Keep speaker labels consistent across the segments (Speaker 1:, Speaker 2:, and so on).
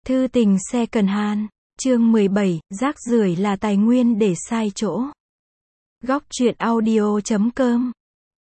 Speaker 1: Thư tình second hand, chương 17, rác rưởi là tài nguyên để sai chỗ. Góc truyện audio.com.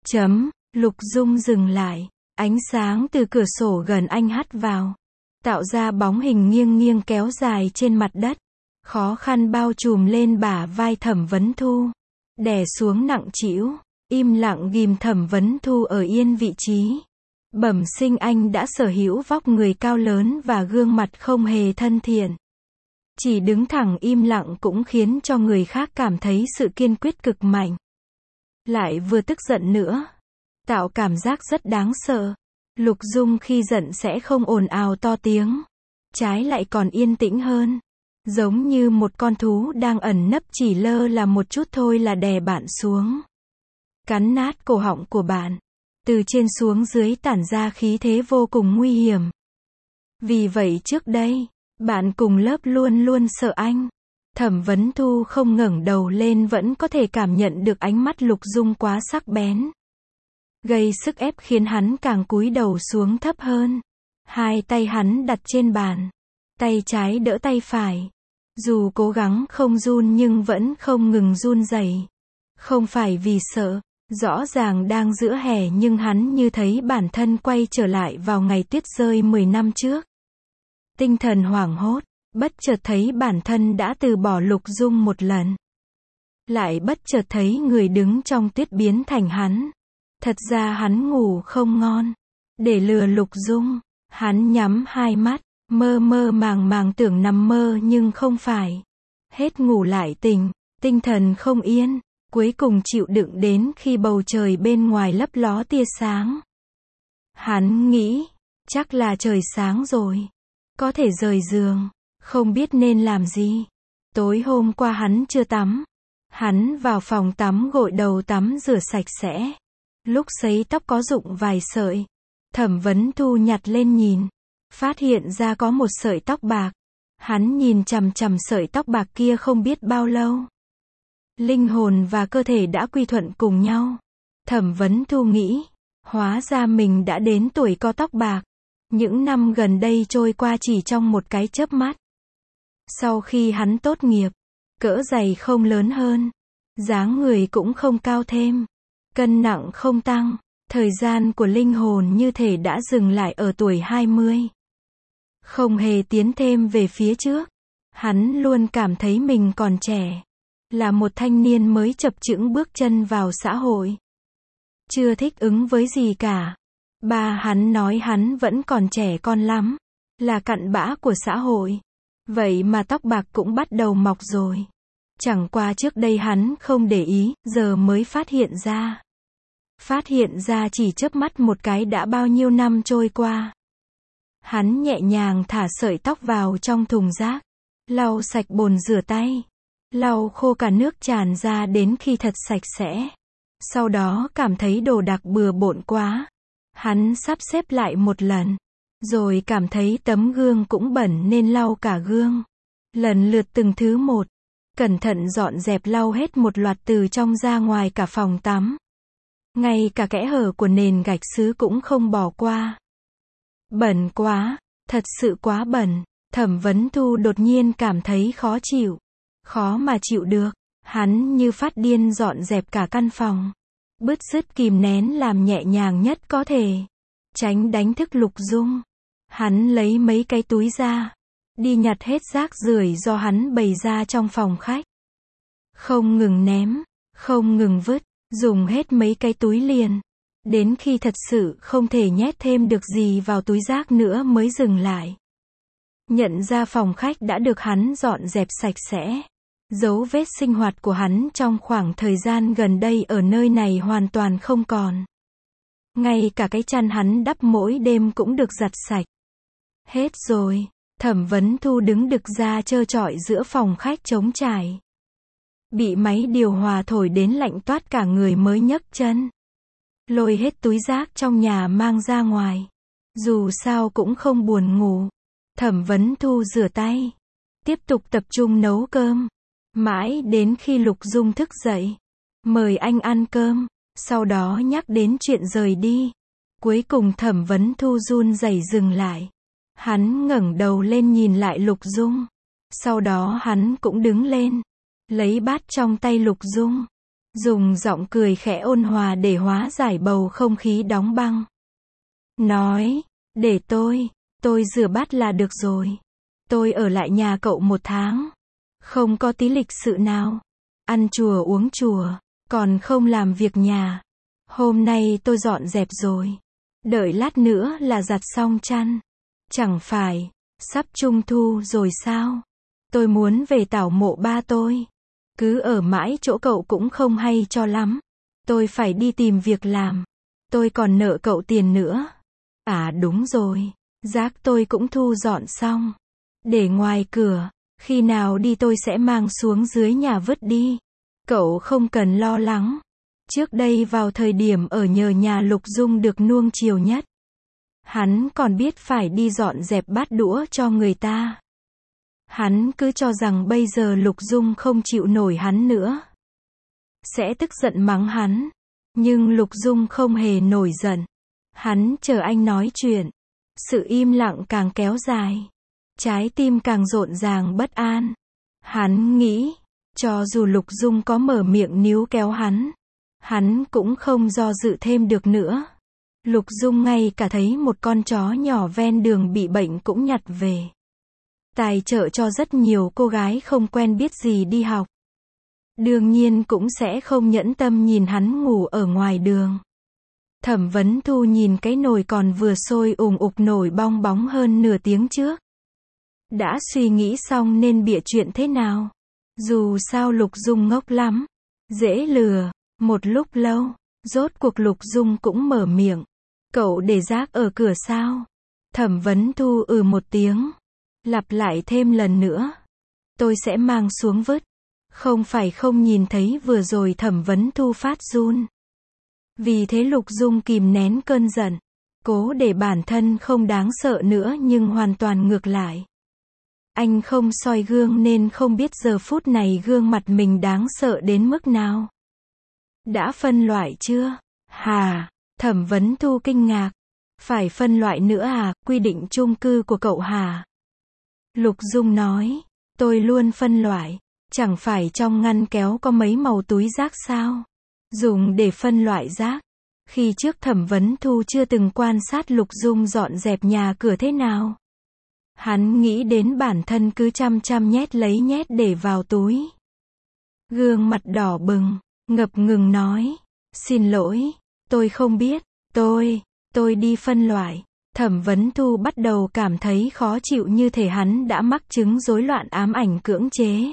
Speaker 1: Lục Dung dừng lại, ánh sáng từ cửa sổ gần anh hắt vào, tạo ra bóng hình nghiêng nghiêng kéo dài trên mặt đất, khó khăn bao trùm lên bả vai Thẩm Vấn Thu, đè xuống nặng trĩu, im lặng ghim Thẩm Vấn Thu ở yên vị trí. Bẩm sinh anh đã sở hữu vóc người cao lớn và gương mặt không hề thân thiện. Chỉ đứng thẳng im lặng cũng khiến cho người khác cảm thấy sự kiên quyết cực mạnh. Lại vừa tức giận nữa. Tạo cảm giác rất đáng sợ. Lục Dung khi giận sẽ không ồn ào to tiếng. Trái lại còn yên tĩnh hơn. Giống như một con thú đang ẩn nấp, chỉ lơ là một chút thôi là đè bạn xuống. Cắn nát cổ họng của bạn. Từ trên xuống dưới tản ra khí thế vô cùng nguy hiểm. Vì vậy trước đây, bạn cùng lớp luôn luôn sợ anh. Thẩm Vấn Thu không ngẩng đầu lên vẫn có thể cảm nhận được ánh mắt Lục Dung quá sắc bén. Gây sức ép khiến hắn càng cúi đầu xuống thấp hơn. Hai tay hắn đặt trên bàn. Tay trái đỡ tay phải. Dù cố gắng không run nhưng vẫn không ngừng run rẩy. Không phải vì sợ. Rõ ràng đang giữa hè nhưng hắn như thấy bản thân quay trở lại vào ngày tuyết rơi 10 năm trước. Tinh thần hoảng hốt, bất chợt thấy bản thân đã từ bỏ Lục Dung một lần. Lại bất chợt thấy người đứng trong tuyết biến thành hắn. Thật ra hắn ngủ không ngon. Để lừa Lục Dung, hắn nhắm hai mắt, mơ mơ màng màng tưởng nằm mơ nhưng không phải. Hết ngủ lại tỉnh, tinh thần không yên. Cuối cùng chịu đựng đến khi bầu trời bên ngoài lấp ló tia sáng. Hắn nghĩ, chắc là trời sáng rồi. Có thể rời giường, không biết nên làm gì. Tối hôm qua hắn chưa tắm. Hắn vào phòng tắm gội đầu tắm rửa sạch sẽ. Lúc sấy tóc có rụng vài sợi. Thẩm Vấn Thu nhặt lên nhìn. Phát hiện ra có một sợi tóc bạc. Hắn nhìn chằm chằm sợi tóc bạc kia không biết bao lâu. Linh hồn và cơ thể đã quy thuận cùng nhau. Thẩm Vấn Thu nghĩ, hóa ra mình đã đến tuổi có tóc bạc. Những năm gần đây trôi qua chỉ trong một cái chớp mắt. Sau khi hắn tốt nghiệp, cỡ giày không lớn hơn, dáng người cũng không cao thêm, cân nặng không tăng, thời gian của linh hồn như thể đã dừng lại ở tuổi 20. Không hề tiến thêm về phía trước. Hắn luôn cảm thấy mình còn trẻ. Là một thanh niên mới chập chững bước chân vào xã hội. Chưa thích ứng với gì cả. Ba hắn nói hắn vẫn còn trẻ con lắm. Là cặn bã của xã hội. Vậy mà tóc bạc cũng bắt đầu mọc rồi. Chẳng qua trước đây hắn không để ý, giờ mới phát hiện ra. Phát hiện ra chỉ chớp mắt một cái đã bao nhiêu năm trôi qua. Hắn nhẹ nhàng thả sợi tóc vào trong thùng rác. Lau sạch bồn rửa tay. Lau khô cả nước tràn ra đến khi thật sạch sẽ. Sau đó cảm thấy đồ đạc bừa bộn quá. Hắn sắp xếp lại một lần. Rồi cảm thấy tấm gương cũng bẩn nên lau cả gương. Lần lượt từng thứ một. Cẩn thận dọn dẹp lau hết một loạt từ trong ra ngoài cả phòng tắm. Ngay cả kẽ hở của nền gạch sứ cũng không bỏ qua. Bẩn quá. Thật sự quá bẩn. Thẩm Vấn Thu đột nhiên cảm thấy khó chịu. Khó mà chịu được. Hắn như phát điên dọn dẹp cả căn phòng. Bứt rứt kìm nén làm nhẹ nhàng nhất có thể. Tránh đánh thức Lục Dung. Hắn lấy mấy cái túi ra. Đi nhặt hết rác rưởi do hắn bày ra trong phòng khách. Không ngừng ném. Không ngừng vứt. Dùng hết mấy cái túi liền. Đến khi thật sự không thể nhét thêm được gì vào túi rác nữa mới dừng lại. Nhận ra phòng khách đã được hắn dọn dẹp sạch sẽ. Dấu vết sinh hoạt của hắn trong khoảng thời gian gần đây ở nơi này hoàn toàn không còn. Ngay cả cái chăn hắn đắp mỗi đêm cũng được giặt sạch. Hết rồi. Thẩm Vấn Thu đứng đực ra trơ trọi giữa phòng khách trống trải. Bị máy điều hòa thổi đến lạnh toát cả người mới nhấc chân. Lôi hết túi rác trong nhà mang ra ngoài. Dù sao cũng không buồn ngủ. Thẩm Vấn Thu rửa tay. Tiếp tục tập trung nấu cơm. Mãi đến khi Lục Dung thức dậy. Mời anh ăn cơm. Sau đó nhắc đến chuyện rời đi. Cuối cùng Thẩm Vấn Thu run rẩy dừng lại. Hắn ngẩng đầu lên nhìn lại Lục Dung. Sau đó hắn cũng đứng lên, lấy bát trong tay Lục Dung, dùng giọng cười khẽ ôn hòa để hóa giải bầu không khí đóng băng. Nói, để tôi rửa bát là được rồi. Tôi ở lại nhà cậu 1 tháng. Không có tí lịch sự nào. Ăn chùa uống chùa, còn không làm việc nhà. Hôm nay tôi dọn dẹp rồi. Đợi lát nữa là giặt xong chăn. Chẳng phải, sắp trung thu rồi sao? Tôi muốn về tảo mộ ba tôi. Cứ ở mãi chỗ cậu cũng không hay cho lắm. Tôi phải đi tìm việc làm. Tôi còn nợ cậu tiền nữa. À đúng rồi, rác tôi cũng thu dọn xong. Để ngoài cửa, khi nào đi tôi sẽ mang xuống dưới nhà vứt đi. Cậu không cần lo lắng. Trước đây vào thời điểm ở nhờ nhà Lục Dung được nuông chiều nhất, hắn còn biết phải đi dọn dẹp bát đũa cho người ta. Hắn cứ cho rằng bây giờ Lục Dung không chịu nổi hắn nữa, sẽ tức giận mắng hắn. Nhưng Lục Dung không hề nổi giận. Hắn chờ anh nói chuyện. Sự im lặng càng kéo dài. Trái tim càng rộn ràng bất an. Hắn nghĩ, cho dù Lục Dung có mở miệng níu kéo hắn cũng không do dự thêm được nữa. Lục Dung ngay cả thấy một con chó nhỏ ven đường bị bệnh cũng nhặt về, tài trợ cho rất nhiều cô gái không quen biết gì đi học. Đương nhiên cũng sẽ không nhẫn tâm nhìn hắn ngủ ở ngoài đường. Thẩm Vấn Thu nhìn cái nồi còn vừa sôi ùng ục nổi bong bóng hơn nửa tiếng trước. Đã suy nghĩ xong nên bịa chuyện thế nào. Dù sao Lục Dung ngốc lắm, dễ lừa. Một lúc lâu, rốt cuộc Lục Dung cũng mở miệng. Cậu để rác ở cửa sao? Thẩm Vấn Thu một tiếng. Lặp lại thêm lần nữa. Tôi sẽ mang xuống vứt. Không phải không nhìn thấy vừa rồi Thẩm Vấn Thu phát run. Vì thế Lục Dung kìm nén cơn giận. Cố để bản thân không đáng sợ nữa nhưng hoàn toàn ngược lại. Anh không soi gương nên không biết giờ phút này gương mặt mình đáng sợ đến mức nào. Đã phân loại chưa? Hà, Thẩm Vấn Thu kinh ngạc. Phải phân loại nữa à, quy định chung cư của cậu hả? Lục Dung nói, tôi luôn phân loại. Chẳng phải trong ngăn kéo có mấy màu túi rác sao? Dùng để phân loại rác. Khi trước Thẩm Vấn Thu chưa từng quan sát Lục Dung dọn dẹp nhà cửa thế nào. Hắn nghĩ đến bản thân cứ chăm chăm nhét lấy nhét để vào túi. Gương mặt đỏ bừng, ngập ngừng nói, xin lỗi, tôi không biết, tôi đi phân loại. Thẩm Vấn Thu bắt đầu cảm thấy khó chịu như thể hắn đã mắc chứng rối loạn ám ảnh cưỡng chế.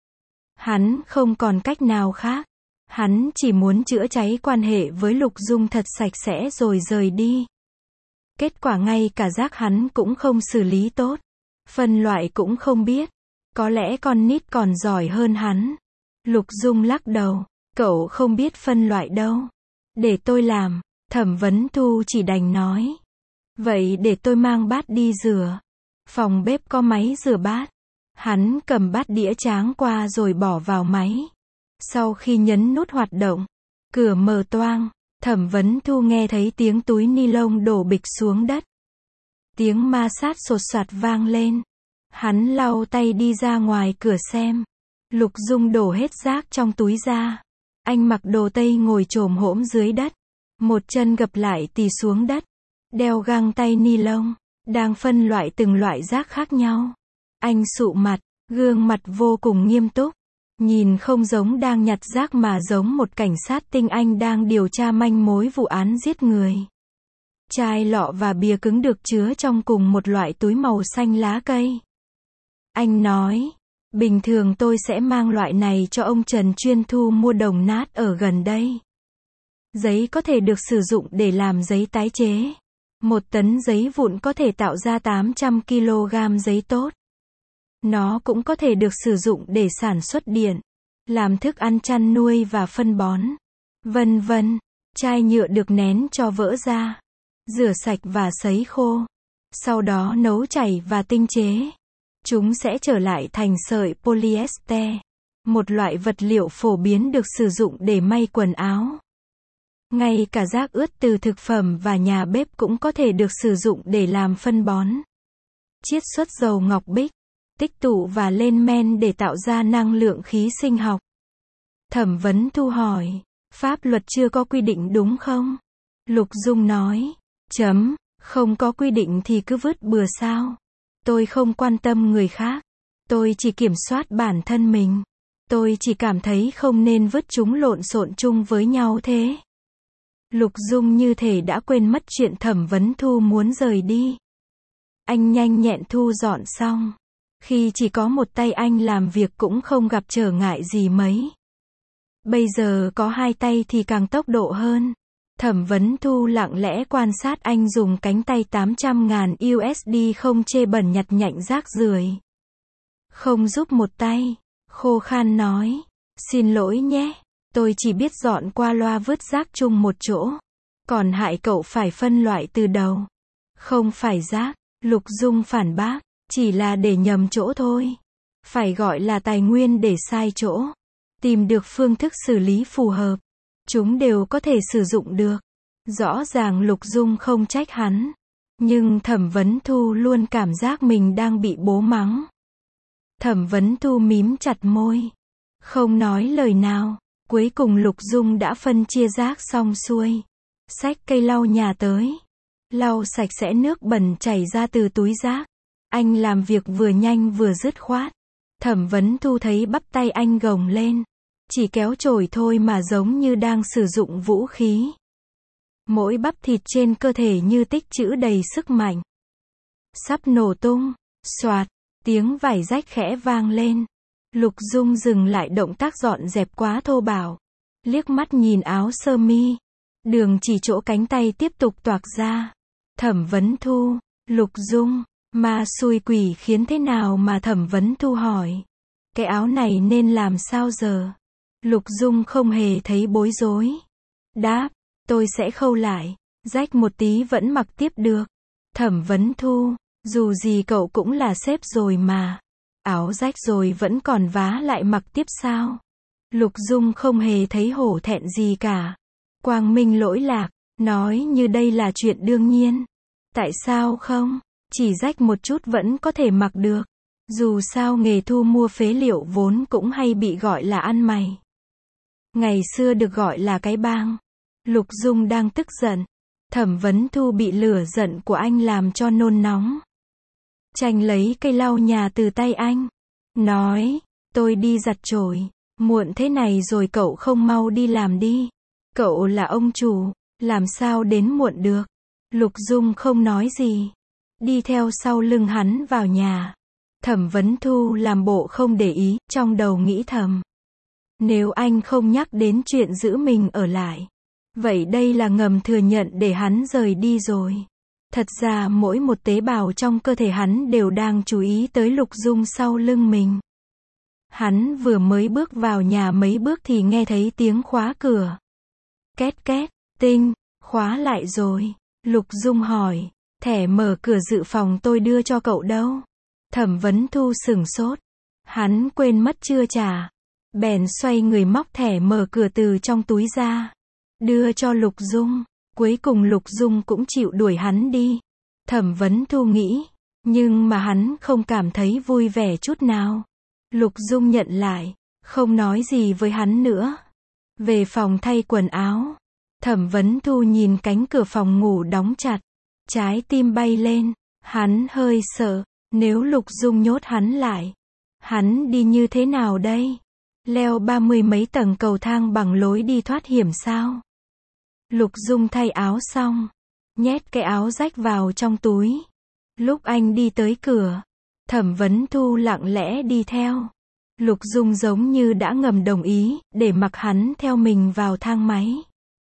Speaker 1: Hắn không còn cách nào khác. Hắn chỉ muốn chữa cháy quan hệ với Lục Dung thật sạch sẽ rồi rời đi. Kết quả ngay cả rác hắn cũng không xử lý tốt. Phân loại cũng không biết. Có lẽ con nít còn giỏi hơn hắn. Lục Dung lắc đầu. Cậu không biết phân loại đâu. Để tôi làm. Thẩm Vấn Thu chỉ đành nói. Vậy để tôi mang bát đi rửa. Phòng bếp có máy rửa bát. Hắn cầm bát đĩa tráng qua rồi bỏ vào máy. Sau khi nhấn nút hoạt động, cửa mở toang. Thẩm Vấn Thu nghe thấy tiếng túi ni lông đổ bịch xuống đất. Tiếng ma sát sột soạt vang lên. Hắn lau tay đi ra ngoài cửa xem. Lục Dung đổ hết rác trong túi ra. Anh mặc đồ tây ngồi chồm hổm dưới đất. Một chân gập lại tì xuống đất. Đeo găng tay ni lông. Đang phân loại từng loại rác khác nhau. Anh sụ mặt, gương mặt vô cùng nghiêm túc. Nhìn không giống đang nhặt rác mà giống một cảnh sát tinh anh đang điều tra manh mối vụ án giết người. Chai lọ và bìa cứng được chứa trong cùng một loại túi màu xanh lá cây. Anh nói, bình thường tôi sẽ mang loại này cho ông Trần chuyên thu mua đồng nát ở gần đây. Giấy có thể được sử dụng để làm giấy tái chế. 1 tấn giấy vụn có thể tạo ra 800 kg giấy tốt. Nó cũng có thể được sử dụng để sản xuất điện, làm thức ăn chăn nuôi và phân bón, vân vân. Chai nhựa được nén cho vỡ ra, rửa sạch và sấy khô. Sau đó nấu chảy và tinh chế. Chúng sẽ trở lại thành sợi polyester, một loại vật liệu phổ biến được sử dụng để may quần áo. Ngay cả rác ướt từ thực phẩm và nhà bếp cũng có thể được sử dụng để làm phân bón. chiết xuất dầu ngọc bích, tích tụ và lên men để tạo ra năng lượng khí sinh học. Thẩm Vấn Thu hỏi, pháp luật chưa có quy định đúng không? Lục Dung nói, không có quy định thì cứ vứt bừa sao? Tôi không quan tâm người khác. Tôi chỉ kiểm soát bản thân mình. Tôi chỉ cảm thấy không nên vứt chúng lộn xộn chung với nhau thế. Lục Dung như thể đã quên mất chuyện Thẩm Vấn Thu muốn rời đi. Anh nhanh nhẹn thu dọn xong. Khi chỉ có một tay anh làm việc cũng không gặp trở ngại gì mấy. Bây giờ có hai tay thì càng tốc độ hơn. Thẩm Vấn Thu lặng lẽ quan sát anh dùng cánh tay 800.000 USD không chê bẩn nhặt nhạnh rác rưởi. Không giúp một tay, khô khan nói, xin lỗi nhé, tôi chỉ biết dọn qua loa vứt rác chung một chỗ. Còn hại cậu phải phân loại từ đầu. Không phải rác, Lục Dung phản bác, chỉ là để nhầm chỗ thôi. Phải gọi là tài nguyên để sai chỗ. Tìm được phương thức xử lý phù hợp. Chúng đều có thể sử dụng được. Rõ ràng Lục Dung không trách hắn. Nhưng Thẩm Vấn Thu luôn cảm giác mình đang bị bố mắng. Thẩm Vấn Thu mím chặt môi. Không nói lời nào. Cuối cùng Lục Dung đã phân chia rác xong xuôi. Xách cây lau nhà tới. Lau sạch sẽ nước bẩn chảy ra từ túi rác. Anh làm việc vừa nhanh vừa dứt khoát. Thẩm Vấn Thu thấy bắp tay anh gồng lên. Chỉ kéo chổi thôi mà giống như đang sử dụng vũ khí. Mỗi bắp thịt trên cơ thể như tích trữ đầy sức mạnh. Sắp nổ tung. Xoạt, tiếng vải rách khẽ vang lên. Lục Dung dừng lại động tác dọn dẹp quá thô bạo. Liếc mắt nhìn áo sơ mi. Đường chỉ chỗ cánh tay tiếp tục toạc ra. Thẩm Vấn Thu, Lục Dung, ma xui quỷ khiến thế nào mà Thẩm Vấn Thu hỏi. Cái áo này nên làm sao giờ? Lục Dung không hề thấy bối rối. Đáp, tôi sẽ khâu lại. Rách một tí vẫn mặc tiếp được. Thẩm Vấn Thu, dù gì cậu cũng là sếp rồi mà. Áo rách rồi vẫn còn vá lại mặc tiếp sao? Lục Dung không hề thấy hổ thẹn gì cả. Quang minh lỗi lạc, nói như đây là chuyện đương nhiên. Tại sao không? Chỉ rách một chút vẫn có thể mặc được. Dù sao nghề thu mua phế liệu vốn cũng hay bị gọi là ăn mày. Ngày xưa được gọi là cái bang. Lục Dung đang tức giận. Thẩm Vấn Thu bị lửa giận của anh làm cho nôn nóng. Tranh lấy cây lau nhà từ tay anh. Nói, tôi đi giặt chổi. Muộn thế này rồi cậu không mau đi làm đi. Cậu là ông chủ, làm sao đến muộn được. Lục Dung không nói gì. Đi theo sau lưng hắn vào nhà. Thẩm Vấn Thu làm bộ không để ý, trong đầu nghĩ thầm. Nếu anh không nhắc đến chuyện giữ mình ở lại. Vậy đây là ngầm thừa nhận để hắn rời đi rồi. Thật ra mỗi một tế bào trong cơ thể hắn đều đang chú ý tới Lục Dung sau lưng mình. Hắn vừa mới bước vào nhà mấy bước thì nghe thấy tiếng khóa cửa. Két két, tinh, khóa lại rồi. Lục Dung hỏi, thẻ mở cửa dự phòng tôi đưa cho cậu đâu? Thẩm Vấn Thu sửng sốt. Hắn quên mất chưa trả. Bèn xoay người móc thẻ mở cửa từ trong túi ra. Đưa cho Lục Dung. Cuối cùng Lục Dung cũng chịu đuổi hắn đi. Thẩm Vấn Thu nghĩ. Nhưng mà hắn không cảm thấy vui vẻ chút nào. Lục Dung nhận lại. Không nói gì với hắn nữa. Về phòng thay quần áo. Thẩm Vấn Thu nhìn cánh cửa phòng ngủ đóng chặt. Trái tim bay lên. Hắn hơi sợ. Nếu Lục Dung nhốt hắn lại. Hắn đi như thế nào đây? Leo 30 mấy tầng cầu thang bằng lối đi thoát hiểm sao? Lục Dung thay áo xong. Nhét cái áo rách vào trong túi. Lúc anh đi tới cửa. Thẩm Vấn Thu lặng lẽ đi theo. Lục Dung giống như đã ngầm đồng ý, để mặc hắn theo mình vào thang máy.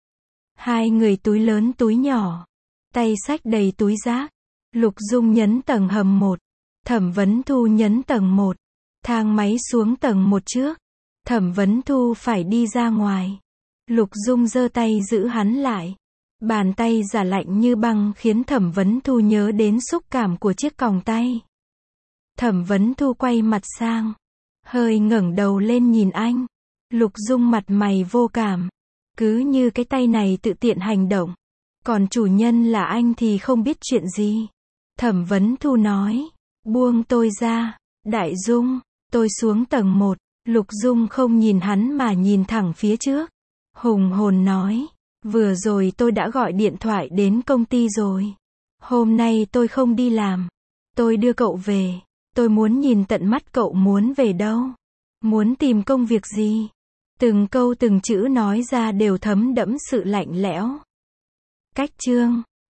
Speaker 1: Hai người túi lớn túi nhỏ. Tay xách đầy túi rác. Lục Dung nhấn tầng hầm 1. Thẩm Vấn Thu nhấn tầng 1. Thang máy xuống tầng 1 trước. Thẩm Vấn Thu phải đi ra ngoài. Lục Dung giơ tay giữ hắn lại. Bàn tay giả lạnh như băng khiến Thẩm Vấn Thu nhớ đến xúc cảm của chiếc còng tay. Thẩm Vấn Thu quay mặt sang. Hơi ngẩng đầu lên nhìn anh. Lục Dung mặt mày vô cảm. Cứ như cái tay này tự tiện hành động. Còn chủ nhân là anh thì không biết chuyện gì. Thẩm Vấn Thu nói. Buông tôi ra. Đại Dung. Tôi xuống tầng 1. Lục Dung không nhìn hắn mà nhìn thẳng phía trước. Hùng hồn nói. Vừa rồi tôi đã gọi điện thoại đến công ty rồi. Hôm nay tôi không đi làm. Tôi đưa cậu về. Tôi muốn nhìn tận mắt cậu muốn về đâu. Muốn tìm công việc gì. Từng câu từng chữ nói ra đều thấm đẫm sự lạnh lẽo. Cách chương